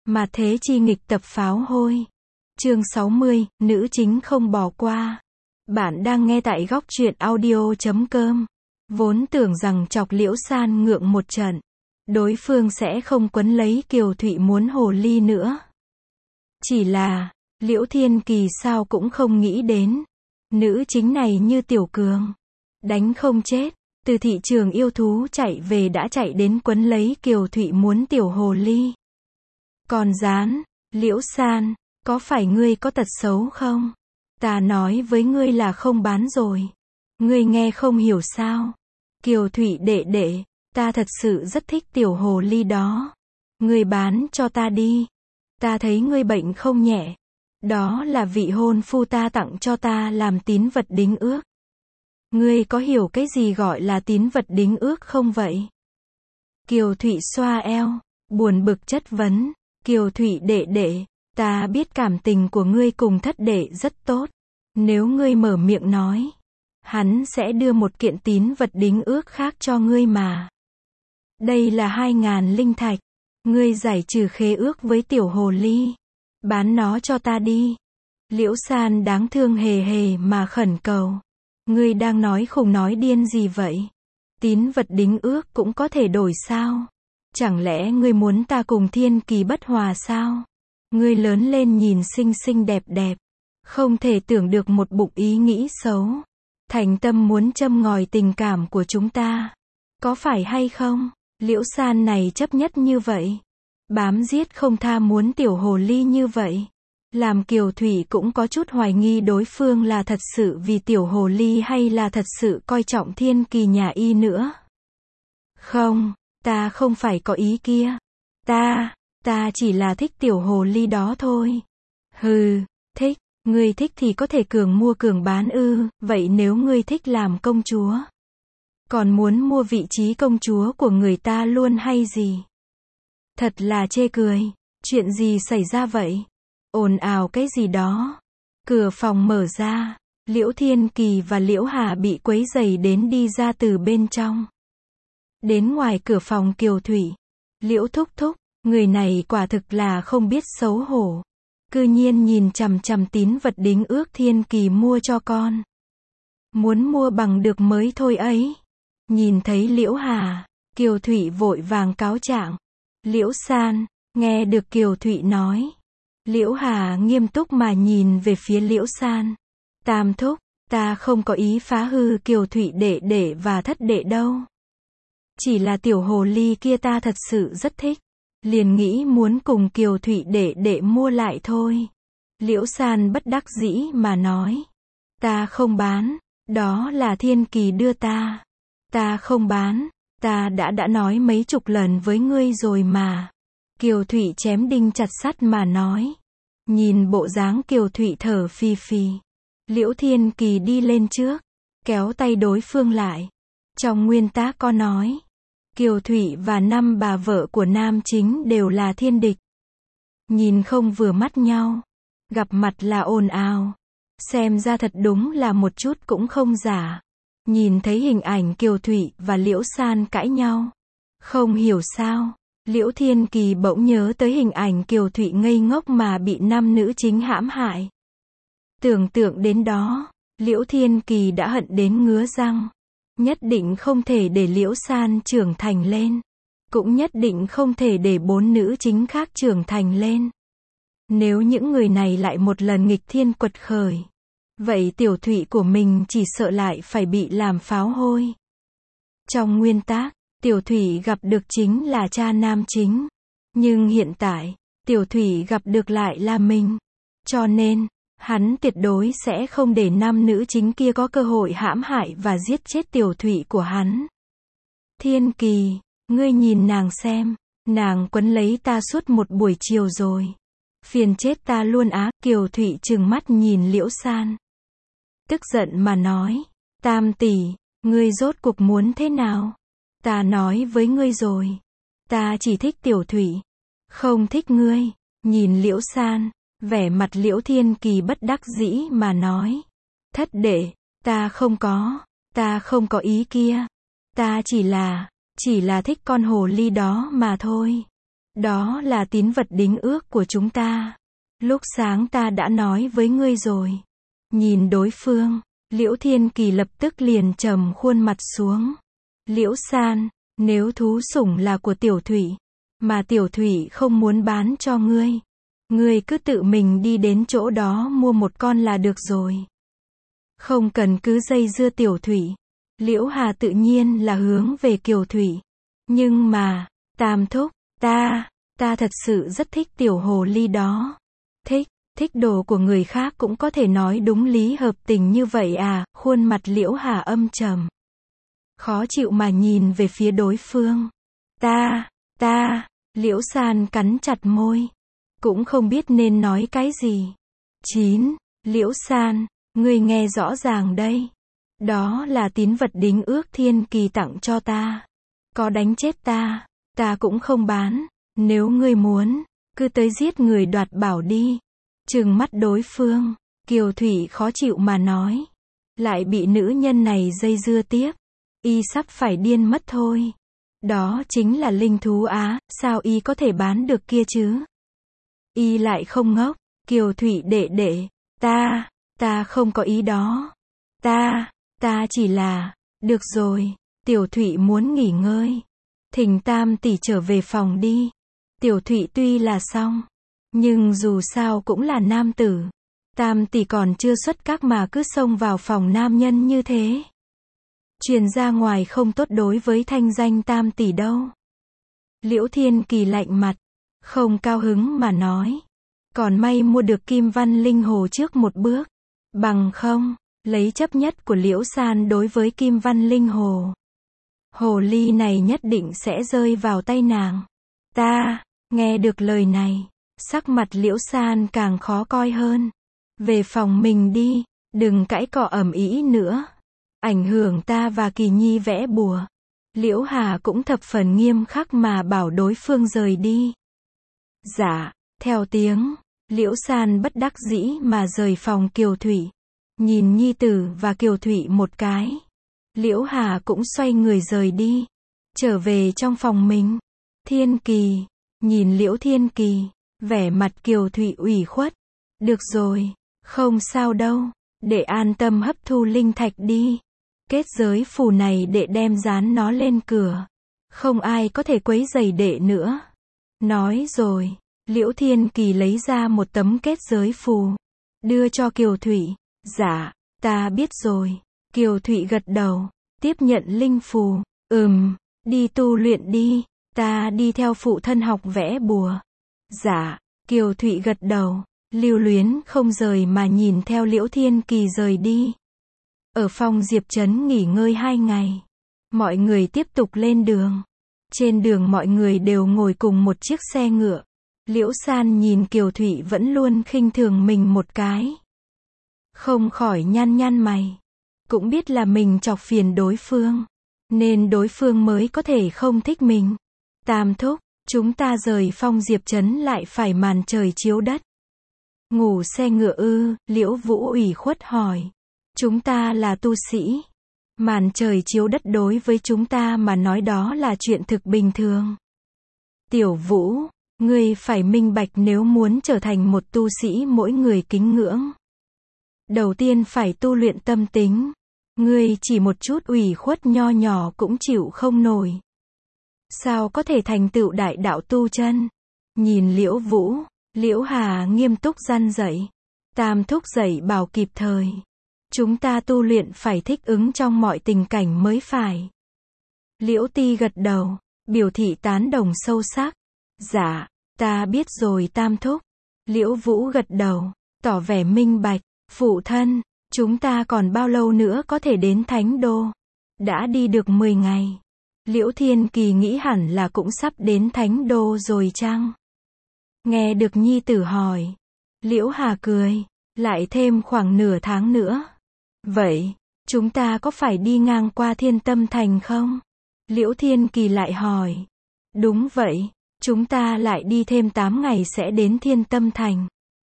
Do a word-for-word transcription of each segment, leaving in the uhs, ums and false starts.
Mà thế chi nghịch tập pháo hôi. Chương sáu mươi, nữ chính không bỏ qua. Bạn đang nghe tại góc truyện audio chấm com. Vốn tưởng rằng chọc Liễu San ngượng một trận, đối phương sẽ không quấn lấy Kiều Thụy muốn hồ ly nữa. Chỉ là, Liễu Thiên Kỳ sao cũng không nghĩ đến. Nữ chính này như Tiểu Cường. Đánh không chết, từ thị trường yêu thú chạy về đã chạy đến quấn lấy Kiều Thụy muốn tiểu hồ ly. Còn dán, Liễu San, có phải ngươi có tật xấu không? Ta nói với ngươi là không bán rồi. Ngươi nghe không hiểu sao? Kiều Thụy đệ đệ, ta thật sự rất thích tiểu hồ ly đó. Ngươi bán cho ta đi. Ta thấy ngươi bệnh không nhẹ. Đó là vị hôn phu ta tặng cho ta làm tín vật đính ước. Ngươi có hiểu cái gì gọi là tín vật đính ước không vậy? Kiều Thụy xoa eo, buồn bực chất vấn. Kiều Thụy đệ đệ, ta biết cảm tình của ngươi cùng thất đệ rất tốt. Nếu ngươi mở miệng nói, hắn sẽ đưa một kiện tín vật đính ước khác cho ngươi mà. Đây là hai ngàn linh thạch. Ngươi giải trừ khế ước với tiểu hồ ly. Bán nó cho ta đi. Liễu San đáng thương hề hề mà khẩn cầu. Ngươi đang nói khùng nói điên gì vậy? Tín vật đính ước cũng có thể đổi sao? Chẳng lẽ ngươi muốn ta cùng Thiên Kỳ bất hòa sao? Ngươi lớn lên nhìn xinh xinh đẹp đẹp. Không thể tưởng được một bụng ý nghĩ xấu. Thành tâm muốn châm ngòi tình cảm của chúng ta. Có phải hay không? Liễu San này chấp nhất như vậy. Bám giết không tha muốn tiểu hồ ly như vậy. Làm Kiều Thụy cũng có chút hoài nghi đối phương là thật sự vì tiểu hồ ly hay là thật sự coi trọng Thiên Kỳ nhà y nữa. Không, ta không phải có ý kia. Ta, ta chỉ là thích tiểu hồ ly đó thôi. Hừ, thích, ngươi thích thì có thể cường mua cường bán ư, vậy nếu ngươi thích làm công chúa, còn muốn mua vị trí công chúa của người ta luôn hay gì? Thật là chê cười, chuyện gì xảy ra vậy? Ồn ào cái gì đó? Cửa phòng mở ra, Liễu Thiên Kỳ và Liễu Hà bị quấy rầy đến đi ra từ bên trong. Đến ngoài cửa phòng Kiều Thụy, Liễu thúc thúc, người này quả thực là không biết xấu hổ. Cư nhiên nhìn chằm chằm tín vật đính ước Thiên Kỳ mua cho con. Muốn mua bằng được mới thôi ấy. Nhìn thấy Liễu Hà, Kiều Thụy vội vàng cáo trạng. Liễu San, nghe được Kiều Thụy nói. Liễu Hà nghiêm túc mà nhìn về phía Liễu San. Tam thúc, ta không có ý phá hư Kiều Thụy đệ đệ và thất đệ đâu. Chỉ là tiểu hồ ly kia ta thật sự rất thích. Liền nghĩ muốn cùng Kiều Thụy đệ đệ mua lại thôi. Liễu San bất đắc dĩ mà nói. Ta không bán, đó là Thiên Kỳ đưa ta. Ta không bán, ta đã đã nói mấy chục lần với ngươi rồi mà. Kiều Thụy chém đinh chặt sắt mà nói. Nhìn bộ dáng Kiều Thụy thở phì phì. Liễu Thiên Kỳ đi lên trước, kéo tay đối phương lại. Trong nguyên tác có nói, Kiều Thụy và năm bà vợ của nam chính đều là thiên địch. Nhìn không vừa mắt nhau, gặp mặt là ồn ào. Xem ra thật đúng là một chút cũng không giả. Nhìn thấy hình ảnh Kiều Thụy và Liễu San cãi nhau. Không hiểu sao, Liễu Thiên Kỳ bỗng nhớ tới hình ảnh Kiều Thụy ngây ngốc mà bị năm nữ chính hãm hại. Tưởng tượng đến đó, Liễu Thiên Kỳ đã hận đến ngứa răng. Nhất định không thể để Liễu San trưởng thành lên. Cũng nhất định không thể để bốn nữ chính khác trưởng thành lên. Nếu những người này lại một lần nghịch thiên quật khởi, vậy tiểu Thụy của mình chỉ sợ lại phải bị làm pháo hôi. Trong nguyên tác, tiểu Thụy gặp được chính là cha nam chính. Nhưng hiện tại, tiểu Thụy gặp được lại là mình. Cho nên, hắn tuyệt đối sẽ không để năm nữ chính kia có cơ hội hãm hại và giết chết tiểu Thụy của hắn. Thiên Kỳ, ngươi nhìn nàng xem, nàng quấn lấy ta suốt một buổi chiều rồi. Phiền chết ta luôn á. Kiều Thụy trừng mắt nhìn Liễu San. Tức giận mà nói, Tam tỷ, ngươi rốt cuộc muốn thế nào? Ta nói với ngươi rồi. Ta chỉ thích tiểu Thụy, không thích ngươi. Nhìn Liễu San, vẻ mặt Liễu Thiên Kỳ bất đắc dĩ mà nói. Thất đệ, ta không có, ta không có ý kia. Ta chỉ là, chỉ là thích con hồ ly đó mà thôi. Đó là tín vật đính ước của chúng ta. Lúc sáng ta đã nói với ngươi rồi. Nhìn đối phương, Liễu Thiên Kỳ lập tức liền trầm khuôn mặt xuống. Liễu San, nếu thú sủng là của Tiểu Thụy, mà Tiểu Thụy không muốn bán cho ngươi, ngươi cứ tự mình đi đến chỗ đó mua một con là được rồi. Không cần cứ dây dưa Tiểu Thụy. Liễu Hà tự nhiên là hướng về Kiều Thụy. Nhưng mà, Tam thúc, ta, ta thật sự rất thích tiểu hồ ly đó. Thích, thích đồ của người khác cũng có thể nói đúng lý hợp tình như vậy à, khuôn mặt Liễu Hà âm trầm. Khó chịu mà nhìn về phía đối phương. Ta, ta, Liễu San cắn chặt môi. Cũng không biết nên nói cái gì. chín. Liễu San, ngươi nghe rõ ràng đây. Đó là tín vật đính ước Thiên Kỳ tặng cho ta. Có đánh chết ta, ta cũng không bán. Nếu ngươi muốn, cứ tới giết người đoạt bảo đi. Trừng mắt đối phương, Kiều Thụy khó chịu mà nói. Lại bị nữ nhân này dây dưa tiếp. Y sắp phải điên mất thôi. Đó chính là linh thú á, sao y có thể bán được kia chứ? Y lại không ngốc. Kiều Thụy đệ đệ, ta, ta không có ý đó. Ta, ta chỉ là, được rồi, Tiểu Thụy muốn nghỉ ngơi. Thỉnh Tam tỷ trở về phòng đi. Tiểu Thụy tuy là xong, nhưng dù sao cũng là nam tử. Tam tỷ còn chưa xuất các mà cứ xông vào phòng nam nhân như thế. Truyền ra ngoài không tốt đối với thanh danh Tam tỷ đâu. Liễu Thiên Kỳ lạnh mặt, không cao hứng mà nói. Còn may mua được Kim Văn Linh Hồ trước một bước. Bằng không, lấy chấp nhất của Liễu San đối với Kim Văn Linh Hồ. Hồ ly này nhất định sẽ rơi vào tay nàng. Ta, nghe được lời này, sắc mặt Liễu San càng khó coi hơn. Về phòng mình đi, đừng cãi cọ ầm ĩ nữa. Ảnh hưởng ta và Kỳ Nhi vẽ bùa. Liễu Hà cũng thập phần nghiêm khắc mà bảo đối phương rời đi. Dạ, theo tiếng, Liễu San bất đắc dĩ mà rời phòng Kiều Thụy. Nhìn Nhi tử và Kiều Thụy một cái. Liễu Hà cũng xoay người rời đi. Trở về trong phòng mình. Thiên Kỳ, nhìn Liễu Thiên Kỳ, vẻ mặt Kiều Thụy ủy khuất. Được rồi, không sao đâu, để an tâm hấp thu linh thạch đi. Kết giới phù này đệ đem dán nó lên cửa. Không ai có thể quấy rầy đệ nữa. Nói rồi, Liễu Thiên Kỳ lấy ra một tấm kết giới phù. Đưa cho Kiều Thụy. Dạ, ta biết rồi. Kiều Thụy gật đầu. Tiếp nhận linh phù. Ừm, đi tu luyện đi. Ta đi theo phụ thân học vẽ bùa. Dạ, Kiều Thụy gật đầu. Lưu luyến không rời mà nhìn theo Liễu Thiên Kỳ rời đi. Ở phòng Diệp Trấn nghỉ ngơi hai ngày. Mọi người tiếp tục lên đường. Trên đường mọi người đều ngồi cùng một chiếc xe ngựa. Liễu San nhìn Kiều Thụy vẫn luôn khinh thường mình một cái. Không khỏi nhăn nhăn mày. Cũng biết là mình chọc phiền đối phương. Nên đối phương mới có thể không thích mình. Tam thúc, chúng ta rời phong Diệp Trấn lại phải màn trời chiếu đất. Ngủ xe ngựa ư, Liễu Vũ ủy khuất hỏi. Chúng ta là tu sĩ. Màn trời chiếu đất đối với chúng ta mà nói đó là chuyện thực bình thường. Tiểu Vũ, ngươi phải minh bạch nếu muốn trở thành một tu sĩ mỗi người kính ngưỡng. Đầu tiên phải tu luyện tâm tính. Ngươi chỉ một chút ủy khuất nho nhỏ cũng chịu không nổi. Sao có thể thành tựu đại đạo tu chân? Nhìn Liễu Vũ, Liễu Hà nghiêm túc răn dạy. Tam thúc dạy bảo kịp thời. Chúng ta tu luyện phải thích ứng trong mọi tình cảnh mới phải. Liễu Ti gật đầu, biểu thị tán đồng sâu sắc. Dạ, ta biết rồi Tam thúc. Liễu Vũ gật đầu, tỏ vẻ minh bạch. Phụ thân, chúng ta còn bao lâu nữa có thể đến Thánh Đô? Đã đi được mười ngày. Liễu Thiên Kỳ nghĩ hẳn là cũng sắp đến Thánh Đô rồi chăng? Nghe được nhi tử hỏi. Liễu Hà cười, lại thêm khoảng nửa tháng nữa. Vậy, chúng ta có phải đi ngang qua Thiên Tâm Thành không? Liễu Thiên Kỳ lại hỏi. Đúng vậy, chúng ta lại đi thêm tám ngày sẽ đến Thiên Tâm Thành.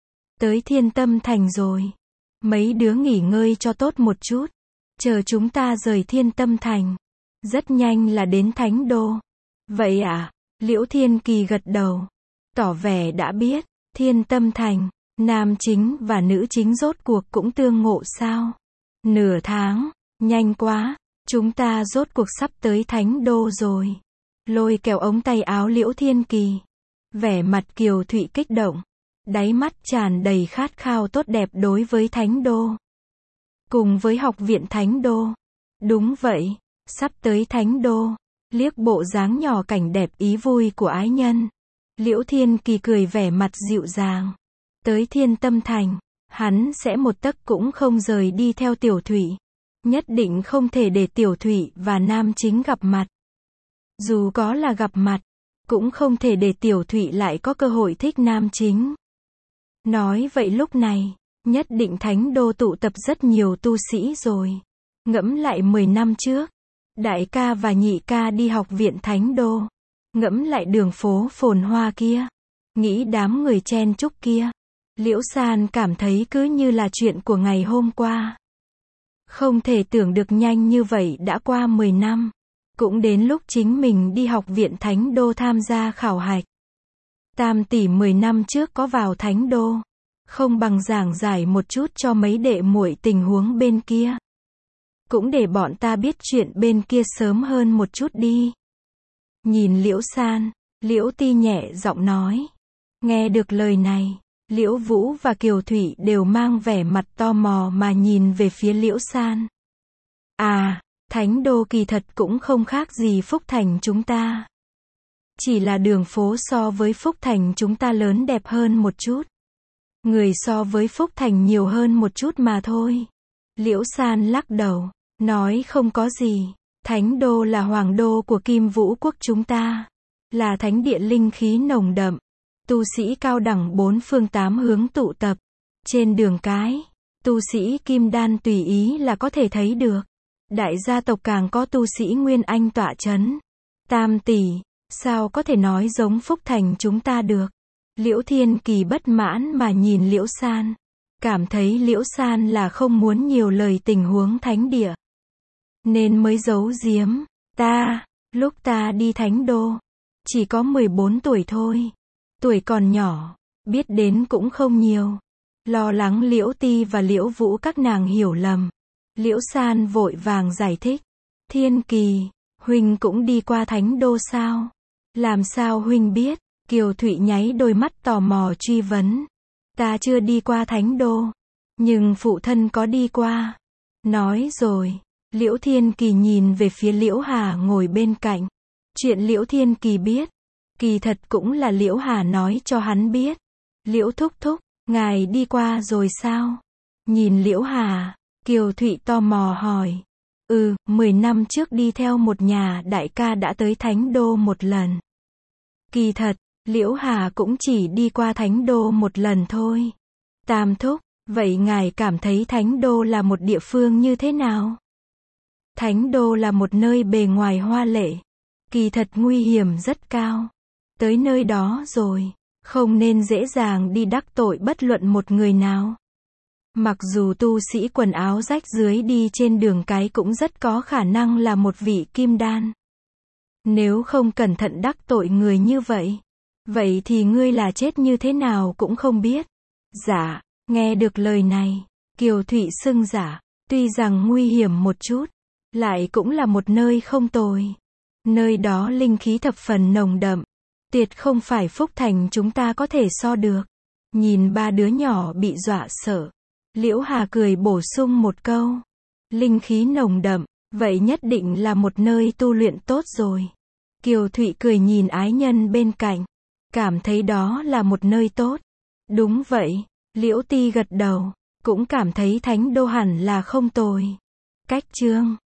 Tới Thiên Tâm Thành rồi. Mấy đứa nghỉ ngơi cho tốt một chút. Chờ chúng ta rời Thiên Tâm Thành. Rất nhanh là đến Thánh Đô. Vậy à? Liễu Thiên Kỳ gật đầu, tỏ vẻ đã biết. Thiên Tâm Thành, nam chính và nữ chính rốt cuộc cũng tương ngộ sao? Nửa tháng, nhanh quá, chúng ta rốt cuộc sắp tới Thánh Đô rồi. Lôi kéo ống tay áo Liễu Thiên Kỳ, vẻ mặt Kiều Thụy kích động, đáy mắt tràn đầy khát khao tốt đẹp đối với Thánh Đô. Cùng với học viện Thánh Đô. Đúng vậy, sắp tới Thánh Đô. Liếc bộ dáng nhỏ cảnh đẹp ý vui của ái nhân, Liễu Thiên Kỳ cười vẻ mặt dịu dàng. Tới Thiên Tâm Thành, hắn sẽ một tấc cũng không rời đi theo Tiểu Thụy. Nhất định không thể để Tiểu Thụy và nam chính gặp mặt. Dù có là gặp mặt, cũng không thể để Tiểu Thụy lại có cơ hội thích nam chính. Nói vậy lúc này, nhất định Thánh Đô tụ tập rất nhiều tu sĩ rồi. Ngẫm lại mười năm trước, đại ca và nhị ca đi học viện Thánh Đô. Ngẫm lại đường phố phồn hoa kia, nghĩ đám người chen chúc kia. Liễu San cảm thấy cứ như là chuyện của ngày hôm qua. Không thể tưởng được nhanh như vậy đã qua mười năm. Cũng đến lúc chính mình đi học viện Thánh Đô tham gia khảo hạch. Tam tỷ mười năm trước có vào Thánh Đô, không bằng giảng giải một chút cho mấy đệ muội tình huống bên kia. Cũng để bọn ta biết chuyện bên kia sớm hơn một chút đi. Nhìn Liễu San, Liễu Ti nhẹ giọng nói. Nghe được lời này, Liễu Vũ và Kiều Thụy đều mang vẻ mặt tò mò mà nhìn về phía Liễu San. À, Thánh Đô kỳ thật cũng không khác gì Phúc Thành chúng ta. Chỉ là đường phố so với Phúc Thành chúng ta lớn đẹp hơn một chút. Người so với Phúc Thành nhiều hơn một chút mà thôi. Liễu San lắc đầu, nói không có gì. Thánh Đô là hoàng đô của Kim Vũ quốc chúng ta. Là thánh địa linh khí nồng đậm. Tu sĩ cao đẳng bốn phương tám hướng tụ tập. Trên đường cái, tu sĩ kim đan tùy ý là có thể thấy được. Đại gia tộc càng có tu sĩ Nguyên Anh tọa chấn. Tam tỷ, sao có thể nói giống Phúc Thành chúng ta được? Liễu Thiên Kỳ bất mãn mà nhìn Liễu San. Cảm thấy Liễu San là không muốn nhiều lời tình huống thánh địa. Nên mới giấu giếm. Ta, lúc ta đi Thánh Đô, chỉ có mười bốn tuổi thôi. Tuổi còn nhỏ, biết đến cũng không nhiều. Lo lắng Liễu Ti và Liễu Vũ các nàng hiểu lầm. Liễu San vội vàng giải thích. Thiên Kỳ, huynh cũng đi qua Thánh Đô sao? Làm sao huynh biết? Kiều Thụy nháy đôi mắt tò mò truy vấn. Ta chưa đi qua Thánh Đô, nhưng phụ thân có đi qua. Nói rồi, Liễu Thiên Kỳ nhìn về phía Liễu Hà ngồi bên cạnh. Chuyện Liễu Thiên Kỳ biết, kỳ thật cũng là Liễu Hà nói cho hắn biết. Liễu thúc thúc, ngài đi qua rồi sao? Nhìn Liễu Hà, Kiều Thụy tò mò hỏi. Ừ, mười năm trước đi theo một nhà đại ca đã tới Thánh Đô một lần. Kỳ thật, Liễu Hà cũng chỉ đi qua Thánh Đô một lần thôi. Tam thúc, vậy ngài cảm thấy Thánh Đô là một địa phương như thế nào? Thánh Đô là một nơi bề ngoài hoa lệ, kỳ thật nguy hiểm rất cao. Tới nơi đó rồi, không nên dễ dàng đi đắc tội bất luận một người nào. Mặc dù tu sĩ quần áo rách rưới đi trên đường cái cũng rất có khả năng là một vị kim đan. Nếu không cẩn thận đắc tội người như vậy, vậy thì ngươi là chết như thế nào cũng không biết. Dạ, nghe được lời này, Kiều Thụy sưng giả, tuy rằng nguy hiểm một chút, lại cũng là một nơi không tồi. Nơi đó linh khí thập phần nồng đậm, tuyệt không phải Phúc Thành chúng ta có thể so được. Nhìn ba đứa nhỏ bị dọa sợ, Liễu Hà cười bổ sung một câu. Linh khí nồng đậm, vậy nhất định là một nơi tu luyện tốt rồi. Kiều Thụy cười nhìn ái nhân bên cạnh, cảm thấy đó là một nơi tốt. Đúng vậy, Liễu Ti gật đầu, cũng cảm thấy Thánh Đô hẳn là không tồi. Cách chương